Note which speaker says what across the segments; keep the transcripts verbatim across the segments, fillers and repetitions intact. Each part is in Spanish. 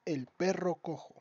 Speaker 1: El perro cojo.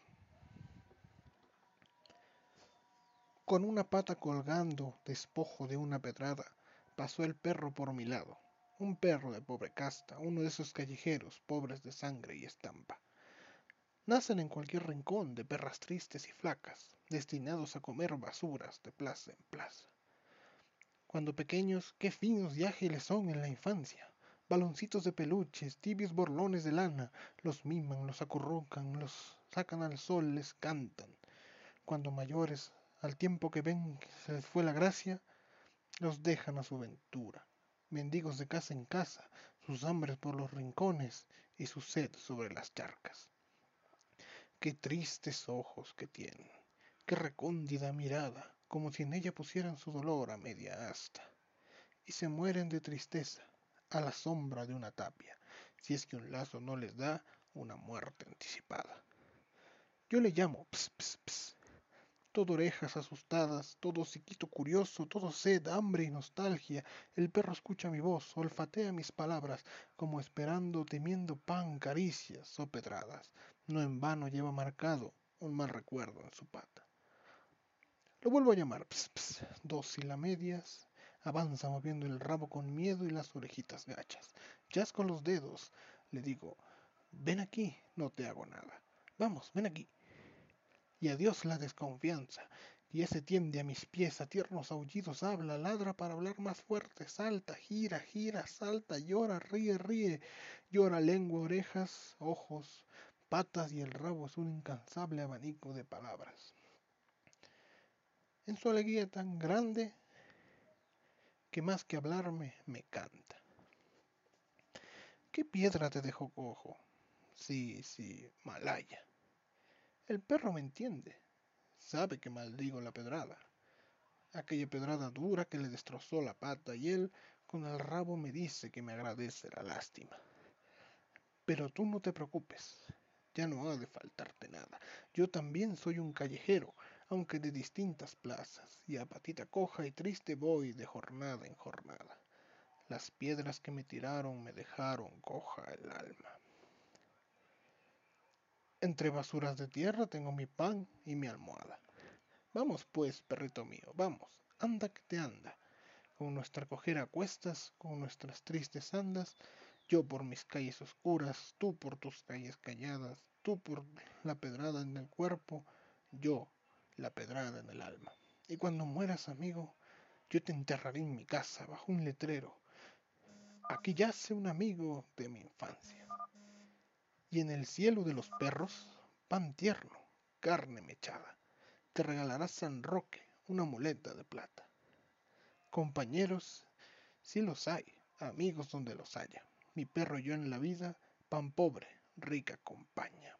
Speaker 1: Con una pata colgando, despojo de una pedrada, pasó el perro por mi lado. Un perro de pobre casta, uno de esos callejeros, pobres de sangre y estampa. Nacen en cualquier rincón de perras tristes y flacas, destinados a comer basuras de plaza en plaza. Cuando pequeños, qué finos y ágiles son en la infancia. Baloncitos de peluches, tibios borlones de lana, los miman, los acurrucan, los sacan al sol, les cantan. Cuando mayores, al tiempo que ven que se les fue la gracia, los dejan a su ventura. Mendigos de casa en casa, sus hambres por los rincones y su sed sobre las charcas. Qué tristes ojos que tienen, qué recóndida mirada, como si en ella pusieran su dolor a media asta. Y se mueren de tristeza, a la sombra de una tapia, si es que un lazo no les da una muerte anticipada. Yo le llamo ps, ps, ps, todo orejas asustadas, todo hociquito curioso, todo sed, hambre y nostalgia. El perro escucha mi voz, olfatea mis palabras, como esperando, temiendo pan, caricias o pedradas. No en vano lleva marcado un mal recuerdo en su pata. Lo vuelvo a llamar, ps, ps, dócil a medias. Avanza moviendo el rabo con miedo y las orejitas gachas. Chasco los dedos. Le digo, ven aquí, no te hago nada. Vamos, ven aquí. Y adiós la desconfianza. Y ese tiende a mis pies, a tiernos aullidos habla, ladra para hablar más fuerte, salta, gira, gira, salta, llora, ríe, ríe, llora lengua, orejas, ojos, patas y el rabo es un incansable abanico de palabras. En su alegría tan grande que más que hablarme me canta. ¿Qué piedra te dejó cojo? Sí, sí, Malaya. El perro me entiende, sabe que maldigo la pedrada. Aquella pedrada dura que le destrozó la pata y él con el rabo me dice que me agradece la lástima. Pero tú no te preocupes, ya no ha de faltarte nada. Yo también soy un callejero, aunque de distintas plazas, y a patita coja y triste voy de jornada en jornada. Las piedras que me tiraron me dejaron coja el alma. Entre basuras de tierra tengo mi pan y mi almohada. Vamos pues, perrito mío, vamos, anda que te anda. Con nuestra cojera a cuestas, con nuestras tristes andas, yo por mis calles oscuras, tú por tus calles calladas, tú por la pedrada en el cuerpo, yo la pedrada en el alma. Y cuando mueras, amigo, yo te enterraré en mi casa, bajo un letrero. Aquí yace un amigo de mi infancia. Y en el cielo de los perros, pan tierno, carne mechada, te regalará San Roque una muleta de plata. Compañeros, si los hay, amigos donde los haya. Mi perro y yo en la vida, pan pobre, rica compañía.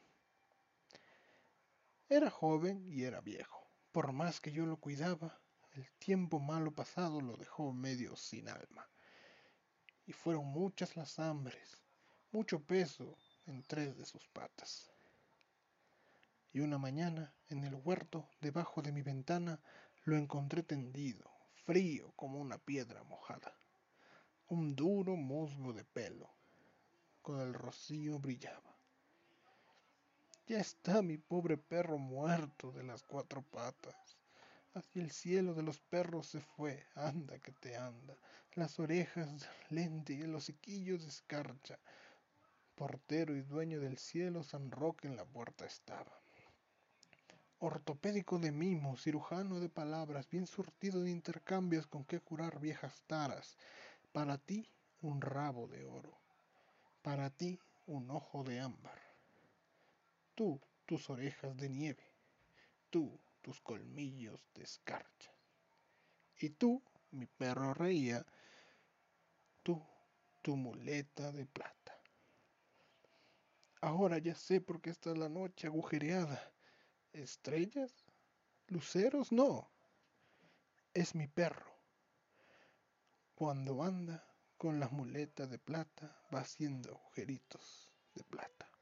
Speaker 1: Era joven y era viejo. Por más que yo lo cuidaba, el tiempo malo pasado lo dejó medio sin alma. Y fueron muchas las hambres, mucho peso en tres de sus patas. Y una mañana, en el huerto, debajo de mi ventana, lo encontré tendido, frío como una piedra mojada. Un duro musgo de pelo, con el rocío brillaba. Ya está mi pobre perro muerto de las cuatro patas. Hacia el cielo de los perros se fue, anda que te anda. Las orejas lente y el hociquillo de escarcha. Portero y dueño del cielo, San Roque en la puerta estaba. Ortopédico de mimo, cirujano de palabras, bien surtido de intercambios con que curar viejas taras. Para ti, un rabo de oro. Para ti, un ojo de ámbar. Tú, tus orejas de nieve. Tú, tus colmillos de escarcha. Y tú, mi perro reía, tú, tu muleta de plata. Ahora ya sé por qué está la noche agujereada. ¿Estrellas? ¿Luceros? No. Es mi perro. Cuando anda con la muleta de plata va haciendo agujeritos de plata.